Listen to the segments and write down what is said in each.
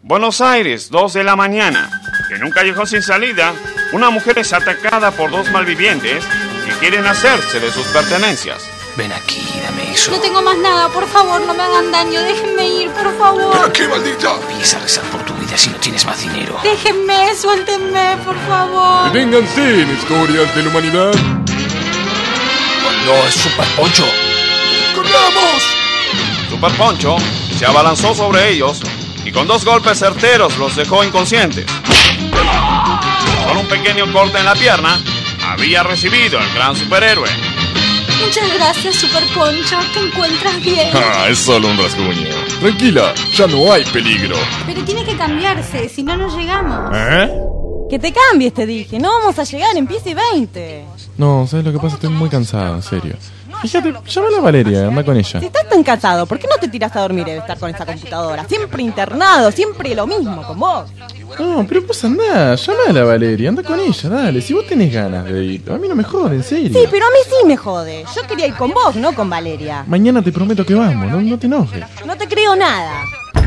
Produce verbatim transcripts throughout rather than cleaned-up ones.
Buenos Aires, dos de la mañana. En un callejón sin salida, una mujer es atacada por dos malvivientes que quieren hacerse de sus pertenencias. Ven aquí, dame eso. No tengo más nada, por favor, no me hagan daño, déjenme ir, por favor. ¿Pero qué, maldita? Empieza a rezar por tu vida si no tienes más dinero. Déjenme, suéltenme, por favor. Deténganse en historias de la humanidad. No, es Super Poncho. ¡Corramos! Super Poncho se abalanzó sobre ellos y con dos golpes certeros los dejó inconscientes. Con un pequeño corte en la pierna, había recibido el gran superhéroe. Muchas gracias, Super Poncho. ¿Te encuentras bien? Ah, es solo un rasguño. Tranquila, ya no hay peligro. Pero tiene que cambiarse, si no, no llegamos. ¿Eh? Que te cambies, te dije. No vamos a llegar en pies y veinte. No, ¿sabes lo que pasa? Estoy muy cansado, en serio. Fíjate, llámala a Valeria, anda con ella. Si estás tan cansado, ¿por qué no te tiras a dormir y de estar con esa computadora? Siempre internado, siempre lo mismo con vos. No, pero pues andá, llámala a Valeria, anda con ella, dale. Si vos tenés ganas de ir, a mí no me jode, en serio. Sí, pero a mí sí me jode. Yo quería ir con vos, no con Valeria. Mañana te prometo que vamos, no, no te enojes. No te creo nada.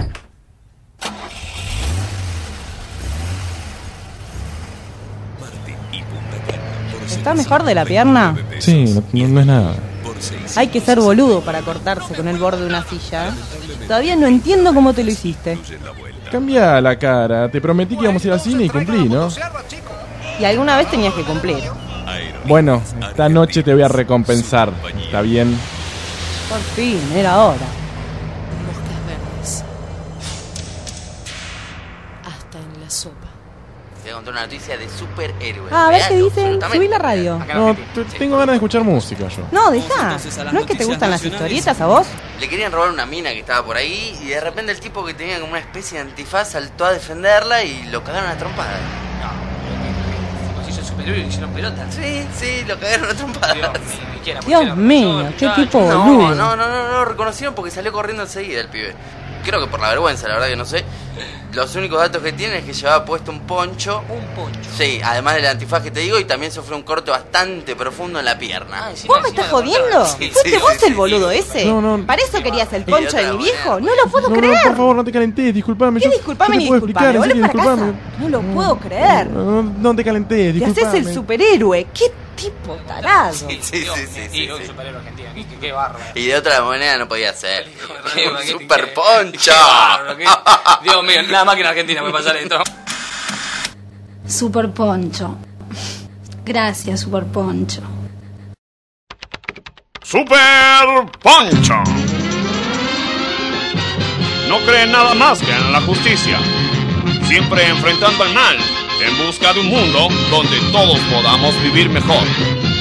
¿Está mejor de la pierna? Sí, no, no, no es nada. Hay que ser boludo para cortarse con el borde de una silla. Todavía no entiendo cómo te lo hiciste. Cambia la cara, te prometí que íbamos a ir al cine y cumplí, ¿no? Y alguna vez tenías que cumplir. Bueno, esta noche te voy a recompensar, ¿está bien? Por fin, era hora. Moscas verdes. Hasta en la sopa. Te voy a contar una noticia de superhéroes. Ah, a ver qué Real, dicen. absolutamente. Subí la radio. No, te- tengo ganas de escuchar música yo. No, deja. ¿No es que te gustan las historietas a vos? Le querían robar una mina que estaba por ahí y de repente el tipo que tenía como una especie de antifaz saltó a defenderla y lo cagaron a trompadas. No, si hizo el superhéroe y hicieron pelota. Sí, sí, lo cagaron a trompadas. Dios mío, ¿y qué era? Dios Porque mío, era qué muchacho. tipo No, boludo. no, no, no, no lo reconocieron porque salió corriendo enseguida el pibe. Creo que por la vergüenza, la verdad que no sé. Los únicos datos que tienen es que llevaba puesto un poncho. Un poncho. Sí, además del antifaz que te digo, y también sufrió un corte bastante profundo en la pierna. Ah, encima- ¿Vos me encima estás lo jodiendo? cortaron. Sí, ¿Fuiste sí, vos sí, el sí, boludo sí. ese? No, no. ¿Para eso querías el Y de poncho otra de mi manera. viejo? No lo puedo No, no, creer. por favor, no te calentés, disculpame. ¿Qué yo- disculpame yo ni te puedo disculpame? explicar, en ¿Volvés serio, para casa? disculpame. No lo puedo creer. No, no te calentés, Te disculpame. haces el superhéroe. ¿Qué tipo tarado? Sí, sí, Dios sí, mío, sí, y sí, un sí. superhéroe argentino, qué, qué, qué bárbaro. Y de otra manera no podía ser. Qué- Un qué- super qué- poncho. qué bárbaro, qué- Dios mío, nada más que en Argentina puede pasar esto. Super Poncho. Gracias, Super Poncho. ¡Super Poncho! No cree en nada más que en la justicia. Siempre enfrentando al mal, en busca de un mundo donde todos podamos vivir mejor.